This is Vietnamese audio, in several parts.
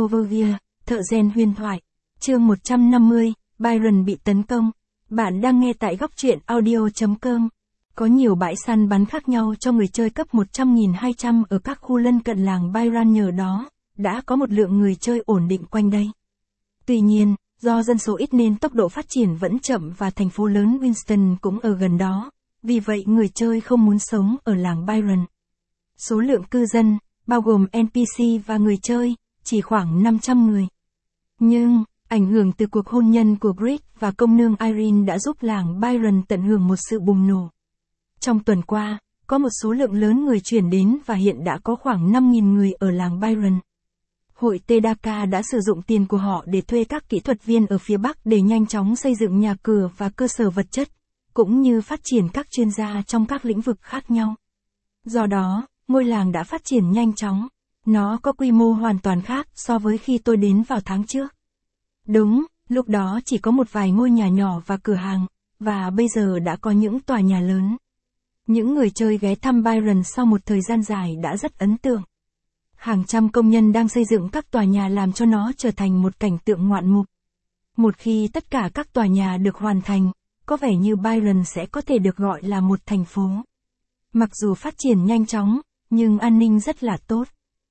Overview, thợ rèn huyền thoại. Chương 150, Byron bị tấn công. Bạn đang nghe tại góc truyện audio.com. Có nhiều bãi săn bắn khác nhau cho người chơi cấp 100.200 ở các khu lân cận làng Byron, nhờ đó đã có một lượng người chơi ổn định quanh đây. Tuy nhiên, do dân số ít nên tốc độ phát triển vẫn chậm và thành phố lớn Winston cũng ở gần đó, vì vậy người chơi không muốn sống ở làng Byron. Số lượng cư dân, bao gồm NPC và người chơi, chỉ khoảng 500 người. Nhưng, ảnh hưởng từ cuộc hôn nhân của Greg và công nương Irene đã giúp làng Byron tận hưởng một sự bùng nổ. Trong tuần qua, có một số lượng lớn người chuyển đến và hiện đã có khoảng 5.000 người ở làng Byron. Hội Tedaka đã sử dụng tiền của họ để thuê các kỹ thuật viên ở phía Bắc để nhanh chóng xây dựng nhà cửa và cơ sở vật chất, cũng như phát triển các chuyên gia trong các lĩnh vực khác nhau. Do đó, ngôi làng đã phát triển nhanh chóng. Nó có quy mô hoàn toàn khác so với khi tôi đến vào tháng trước. Đúng, lúc đó chỉ có một vài ngôi nhà nhỏ và cửa hàng, và bây giờ đã có những tòa nhà lớn. Những người chơi ghé thăm Byron sau một thời gian dài đã rất ấn tượng. Hàng trăm công nhân đang xây dựng các tòa nhà làm cho nó trở thành một cảnh tượng ngoạn mục. Một khi tất cả các tòa nhà được hoàn thành, có vẻ như Byron sẽ có thể được gọi là một thành phố. Mặc dù phát triển nhanh chóng, nhưng an ninh rất là tốt.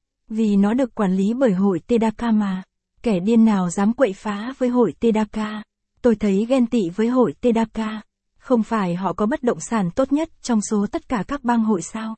Vì nó được quản lý bởi hội Tedaka mà. Kẻ điên nào dám quậy phá với hội Tedaka. Tôi thấy ghen tị với hội Tedaka. Không phải họ có bất động sản tốt nhất trong số tất cả các bang hội sao?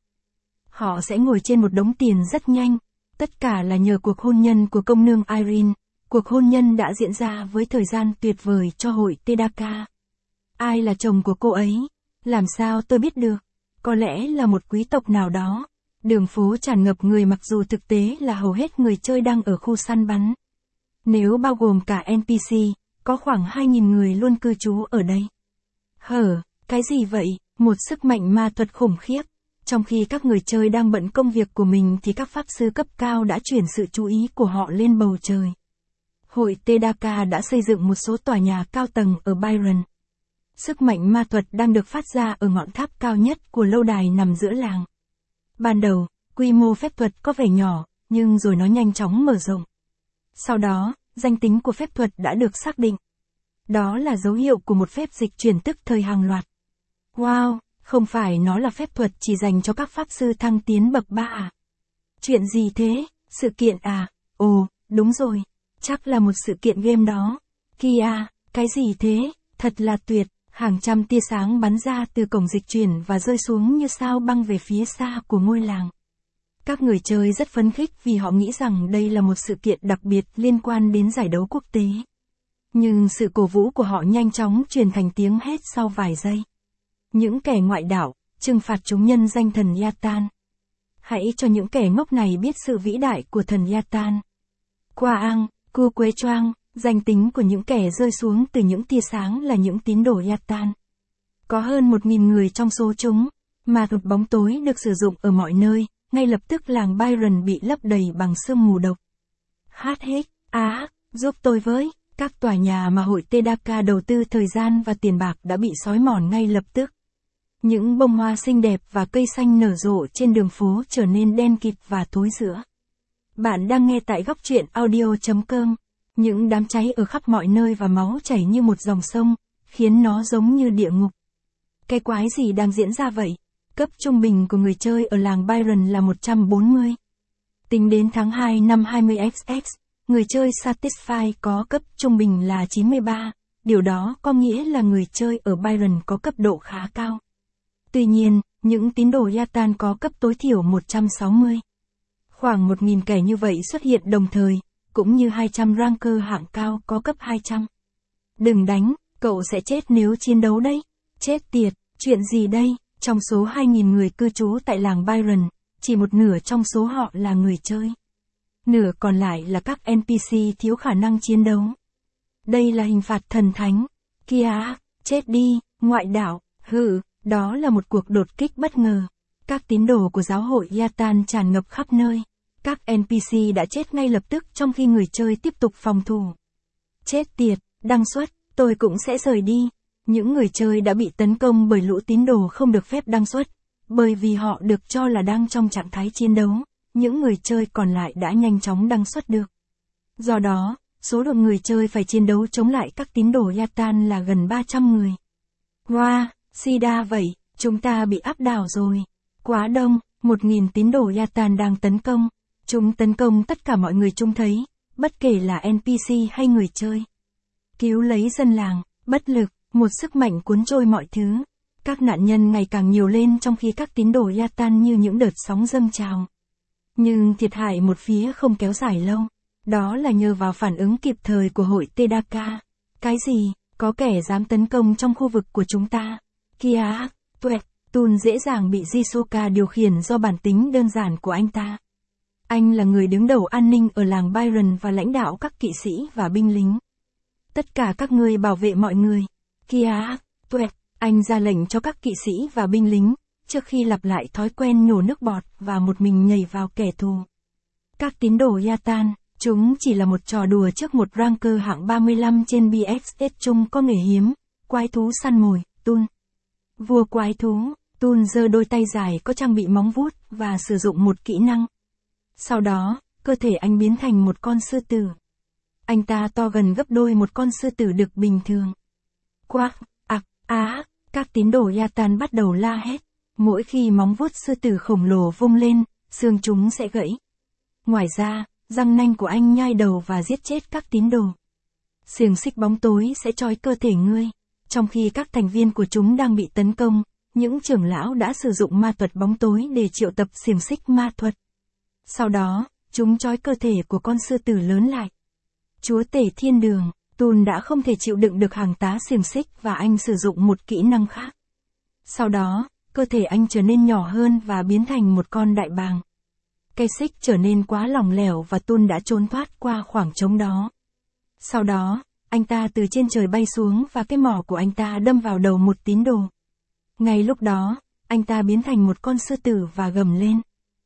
Họ sẽ ngồi trên một đống tiền rất nhanh. Tất cả là nhờ cuộc hôn nhân của công nương Irene. Cuộc hôn nhân đã diễn ra với thời gian tuyệt vời cho hội Tedaka. Ai là chồng của cô ấy? Làm sao tôi biết được? Có lẽ là một quý tộc nào đó. Đường phố tràn ngập người mặc dù thực tế là hầu hết người chơi đang ở khu săn bắn. Nếu bao gồm cả NPC, có khoảng 2.000 người luôn cư trú ở đây. Cái gì vậy? Một sức mạnh ma thuật khủng khiếp. Trong khi các người chơi đang bận công việc của mình thì các pháp sư cấp cao đã chuyển sự chú ý của họ lên bầu trời. Hội Tedaka đã xây dựng một số tòa nhà cao tầng ở Byron. Sức mạnh ma thuật đang được phát ra ở ngọn tháp cao nhất của lâu đài nằm giữa làng. Ban đầu, quy mô phép thuật có vẻ nhỏ, nhưng rồi nó nhanh chóng mở rộng. Sau đó, danh tính của phép thuật đã được xác định. Đó là dấu hiệu của một phép dịch chuyển tức thời hàng loạt. Wow, không phải nó là phép thuật chỉ dành cho các pháp sư thăng tiến bậc 3 à? Chuyện gì thế? Sự kiện à? Ồ, đúng rồi. Chắc là một sự kiện game đó. Kìa, cái gì thế? Thật là tuyệt. Hàng trăm tia sáng bắn ra từ cổng dịch chuyển và rơi xuống như sao băng về phía xa của ngôi làng. Các người chơi rất phấn khích vì họ nghĩ rằng đây là một sự kiện đặc biệt liên quan đến giải đấu quốc tế. Nhưng sự cổ vũ của họ nhanh chóng truyền thành tiếng hét sau vài giây. Những kẻ ngoại đạo, trừng phạt chúng nhân danh thần Yatan. Hãy cho những kẻ ngốc này biết sự vĩ đại của thần Yatan. Quang, Cu Quế Choang, danh tính của những kẻ rơi xuống từ những tia sáng là những tín đồ Yatan. Có hơn 1.000 người trong số chúng, mà thuật bóng tối được sử dụng ở mọi nơi, ngay lập tức làng Byron bị lấp đầy bằng sương mù độc. Giúp tôi với, các tòa nhà mà hội Tedaka đầu tư thời gian và tiền bạc đã bị xói mòn ngay lập tức. Những bông hoa xinh đẹp và cây xanh nở rộ trên đường phố trở nên đen kịt và thối rữa. Bạn đang nghe tại góc truyện audio.com. Những đám cháy ở khắp mọi nơi và máu chảy như một dòng sông, khiến nó giống như địa ngục. Cái quái gì đang diễn ra vậy? Cấp trung bình của người chơi ở làng Byron là 140. Tính đến tháng 2 năm 20XX, người chơi Satisfy có cấp trung bình là 93, điều đó có nghĩa là người chơi ở Byron có cấp độ khá cao. Tuy nhiên, những tín đồ Yatan có cấp tối thiểu 160. Khoảng 1.000 kẻ như vậy xuất hiện đồng thời, cũng như 200 ranker hạng cao có cấp 200. Đừng đánh, cậu sẽ chết nếu chiến đấu đấy. Chết tiệt, chuyện gì đây? Trong số 2.000 người cư trú tại làng Byron, chỉ một nửa trong số họ là người chơi. Nửa còn lại là các NPC thiếu khả năng chiến đấu. Đây là hình phạt thần thánh. Kìa, chết đi, ngoại đạo, đó là một cuộc đột kích bất ngờ. Các tín đồ của giáo hội Yatan tràn ngập khắp nơi. Các NPC đã chết ngay lập tức trong khi người chơi tiếp tục phòng thủ. Chết tiệt, đăng xuất, tôi cũng sẽ rời đi. Những người chơi đã bị tấn công bởi lũ tín đồ không được phép đăng xuất, bởi vì họ được cho là đang trong trạng thái chiến đấu. Những người chơi còn lại đã nhanh chóng đăng xuất được. Do đó, số lượng người chơi phải chiến đấu chống lại các tín đồ Yatan là gần 300 người. Wow, Sida vậy, chúng ta bị áp đảo rồi. Quá đông, 1.000 tín đồ Yatan đang tấn công. Chúng tấn công tất cả mọi người chúng thấy, bất kể là NPC hay người chơi. Cứu lấy dân làng, bất lực, một sức mạnh cuốn trôi mọi thứ. Các nạn nhân ngày càng nhiều lên trong khi các tín đồ Yatan như những đợt sóng dâng trào. Nhưng thiệt hại một phía không kéo dài lâu. Đó là nhờ vào phản ứng kịp thời của hội Tedaka. Cái gì? Có kẻ dám tấn công trong khu vực của chúng ta. Kia, tuẹt, Tun dễ dàng bị Jisoka điều khiển do bản tính đơn giản của anh ta. Anh là người đứng đầu an ninh ở làng Byron và lãnh đạo các kỵ sĩ và binh lính. Tất cả các ngươi bảo vệ mọi người. Kia, tuẹt, anh ra lệnh cho các kỵ sĩ và binh lính, trước khi lặp lại thói quen nhổ nước bọt và một mình nhảy vào kẻ thù. Các tín đồ Yatan, chúng chỉ là một trò đùa trước một ranker hạng 35 trên BXS chung có nghề hiếm, quái thú săn mồi, Tun. Vua quái thú, Tun giơ đôi tay dài có trang bị móng vuốt và sử dụng một kỹ năng. Sau đó, cơ thể anh biến thành một con sư tử. Anh ta to gần gấp đôi một con sư tử đực bình thường. Quác, các tín đồ Yatan bắt đầu la hét. Mỗi khi móng vuốt sư tử khổng lồ vung lên, xương chúng sẽ gãy. Ngoài ra, răng nanh của anh nhai đầu và giết chết các tín đồ. Xiềng xích bóng tối sẽ trói cơ thể ngươi. Trong khi các thành viên của chúng đang bị tấn công, những trưởng lão đã sử dụng ma thuật bóng tối để triệu tập xiềng xích ma thuật. Sau đó, chúng trói cơ thể của con sư tử lớn lại. Chúa tể thiên đường, Tun đã không thể chịu đựng được hàng tá xiềng xích và anh sử dụng một kỹ năng khác. Sau đó, cơ thể anh trở nên nhỏ hơn và biến thành một con đại bàng. Cây xích trở nên quá lỏng lẻo và Tun đã trốn thoát qua khoảng trống đó. Sau đó, anh ta từ trên trời bay xuống và cái mỏ của anh ta đâm vào đầu một tín đồ. Ngay lúc đó, anh ta biến thành một con sư tử và gầm lên.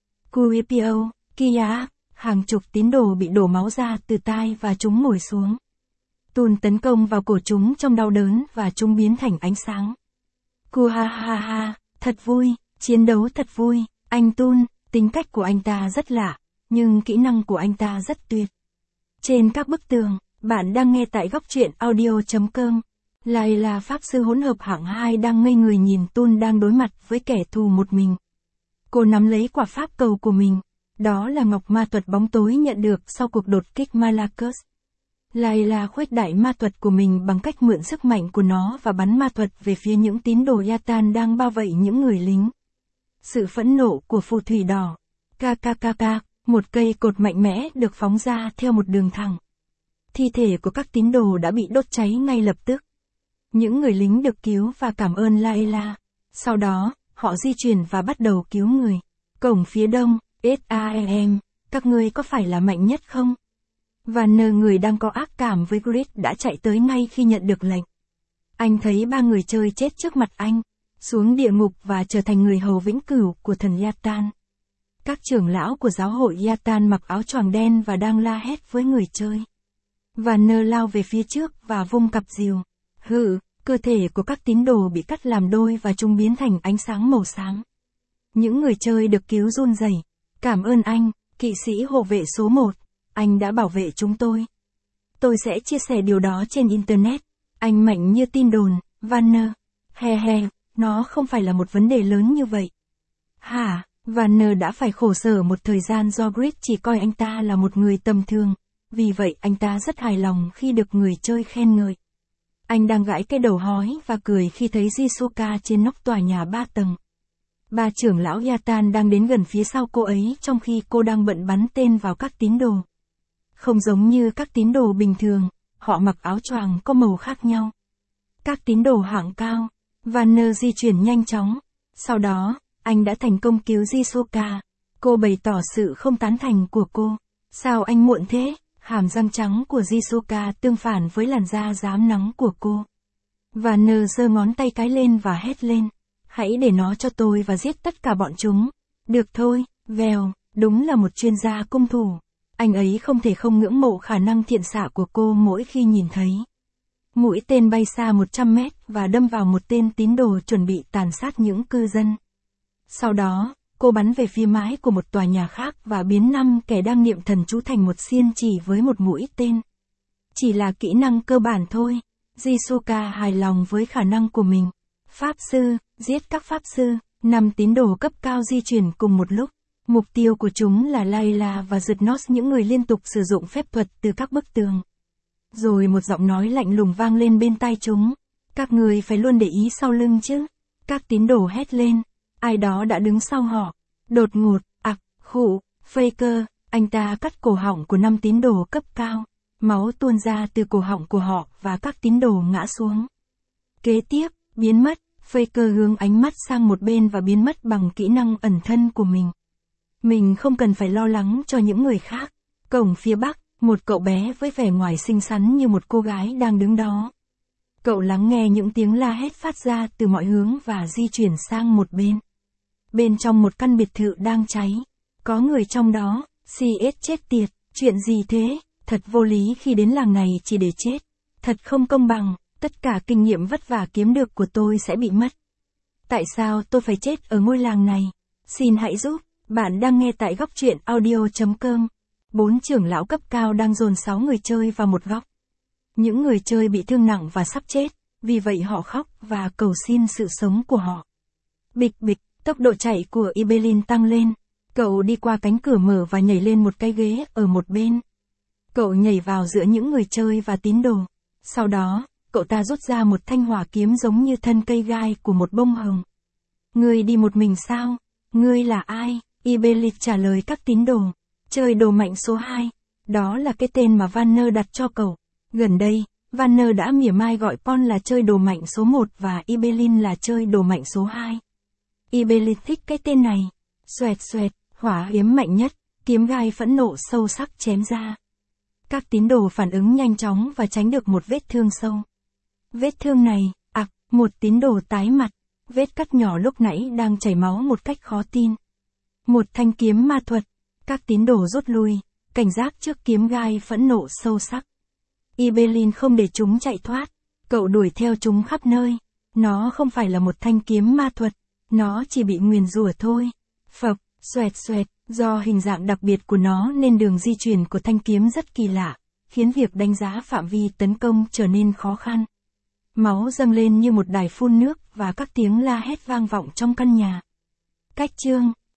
Kuipio, Kia, hàng chục tín đồ bị đổ máu ra từ tai và chúng ngồi xuống. Tun tấn công vào cổ chúng trong đau đớn và chúng biến thành ánh sáng. Kuhahaha, thật vui, chiến đấu thật vui, anh Tun, tính cách của anh ta rất lạ, nhưng kỹ năng của anh ta rất tuyệt. Trên các bức tường, bạn đang nghe tại góc truyện audio.com. Lại là pháp sư hỗn hợp hạng 2 đang ngây người nhìn Tun đang đối mặt với kẻ thù một mình. Cô nắm lấy quả pháp cầu của mình. Đó là ngọc ma thuật bóng tối nhận được sau cuộc đột kích Malakos. Lại là khuếch đại ma thuật của mình bằng cách mượn sức mạnh của nó và bắn ma thuật về phía những tín đồ Yatan đang bao vây những người lính. Sự phẫn nộ của phù thủy đỏ. KKKK, một cây cột mạnh mẽ được phóng ra theo một đường thẳng. Thi thể của các tín đồ đã bị đốt cháy ngay lập tức. Những người lính được cứu và cảm ơn Laila. Sau đó, họ di chuyển và bắt đầu cứu người. Cổng phía đông, SAEM, các ngươi có phải là mạnh nhất không? Và người đang có ác cảm với Grid đã chạy tới ngay khi nhận được lệnh. Anh thấy 3 người chơi chết trước mặt anh, xuống địa ngục và trở thành người hầu vĩnh cửu của thần Yatan. Các trưởng lão của giáo hội Yatan mặc áo choàng đen và đang la hét với người chơi. Và lao về phía trước và vung cặp rìu. Cơ thể của các tín đồ bị cắt làm đôi và chúng biến thành ánh sáng màu xám. Những người chơi được cứu run rẩy. Cảm ơn anh, kỵ sĩ hộ vệ số 1. Anh đã bảo vệ chúng tôi. Tôi sẽ chia sẻ điều đó trên Internet. Anh mạnh như tin đồn, Vanner. Nó không phải là một vấn đề lớn như vậy. Vanner đã phải khổ sở một thời gian do Grid chỉ coi anh ta là một người tầm thường. Vì vậy anh ta rất hài lòng khi được người chơi khen ngợi. Anh đang gãi cái đầu hói và cười khi thấy Jisoka trên nóc tòa nhà 3 tầng. 3 trưởng lão Yatan đang đến gần phía sau cô ấy trong khi cô đang bận bắn tên vào các tín đồ. Không giống như các tín đồ bình thường, họ mặc áo choàng có màu khác nhau. Các tín đồ hạng cao, Vanner di chuyển nhanh chóng. Sau đó, anh đã thành công cứu Jisoka. Cô bày tỏ sự không tán thành của cô. Sao anh muộn thế? Hàm răng trắng của Jisoka tương phản với làn da rám nắng của cô. Vanner giơ ngón tay cái lên và hét lên. Hãy để nó cho tôi và giết tất cả bọn chúng. Được thôi, vèo, đúng là một chuyên gia cung thủ. Anh ấy không thể không ngưỡng mộ khả năng thiện xạ của cô mỗi khi nhìn thấy. Mũi tên bay xa 100 mét và đâm vào một tên tín đồ chuẩn bị tàn sát những cư dân. Sau đó, cô bắn về phía mái của một tòa nhà khác và biến 5 kẻ đang niệm thần chú thành một xiên chỉ với một mũi tên. Chỉ là kỹ năng cơ bản thôi. Jisuka hài lòng với khả năng của mình. Pháp sư, giết các pháp sư, 5 tín đồ cấp cao di chuyển cùng một lúc. Mục tiêu của chúng là Layla và Zydnos, những người liên tục sử dụng phép thuật từ các bức tường. Rồi một giọng nói lạnh lùng vang lên bên tai chúng. Các người phải luôn để ý sau lưng chứ. Các tín đồ hét lên. Ai đó đã đứng sau họ. Đột ngột, khụ, Faker, anh ta cắt cổ họng của 5 tín đồ cấp cao. Máu tuôn ra từ cổ họng của họ và các tín đồ ngã xuống. Kế tiếp, biến mất, Faker hướng ánh mắt sang một bên và biến mất bằng kỹ năng ẩn thân của mình. Mình không cần phải lo lắng cho những người khác. Cổng phía bắc, một cậu bé với vẻ ngoài xinh xắn như một cô gái đang đứng đó. Cậu lắng nghe những tiếng la hét phát ra từ mọi hướng và di chuyển sang một bên. Bên trong một căn biệt thự đang cháy. Có người trong đó. CS chết tiệt, chuyện gì thế? Thật vô lý khi đến làng này chỉ để chết. Thật không công bằng, tất cả kinh nghiệm vất vả kiếm được của tôi sẽ bị mất. Tại sao tôi phải chết ở ngôi làng này? Xin hãy giúp, bạn đang nghe tại góc truyện audio.com. 4 trưởng lão cấp cao đang dồn 6 người chơi vào một góc. Những người chơi bị thương nặng và sắp chết, vì vậy họ khóc và cầu xin sự sống của họ. Bịch bịch, tốc độ chạy của Ibelin tăng lên. Cậu đi qua cánh cửa mở và nhảy lên một cái ghế ở một bên. Cậu nhảy vào giữa những người chơi và tín đồ. Sau đó, cậu ta rút ra một thanh hỏa kiếm giống như thân cây gai của một bông hồng. Ngươi đi một mình sao? Ngươi là ai? Ibelit trả lời các tín đồ. Chơi đồ mạnh số 2. Đó là cái tên mà Vanner đặt cho cậu. Gần đây, Vanner đã mỉa mai gọi Pon là chơi đồ mạnh số 1 và Ibelin là chơi đồ mạnh số 2. Ibelit thích cái tên này. Xoẹt xoẹt, hỏa kiếm mạnh nhất, kiếm gai phẫn nộ sâu sắc chém ra. Các tín đồ phản ứng nhanh chóng và tránh được một vết thương sâu. Vết thương này, một tín đồ tái mặt. Vết cắt nhỏ lúc nãy đang chảy máu một cách khó tin. Một thanh kiếm ma thuật. Các tín đồ rút lui, cảnh giác trước kiếm gai phẫn nộ sâu sắc. Ibelin không để chúng chạy thoát. Cậu đuổi theo chúng khắp nơi. Nó không phải là một thanh kiếm ma thuật. Nó chỉ bị nguyền rủa thôi. Phộc, xoẹt xoẹt, do hình dạng đặc biệt của nó nên đường di chuyển của thanh kiếm rất kỳ lạ, khiến việc đánh giá phạm vi tấn công trở nên khó khăn. Máu dâng lên như một đài phun nước và các tiếng la hét vang vọng trong căn nhà. Cách chương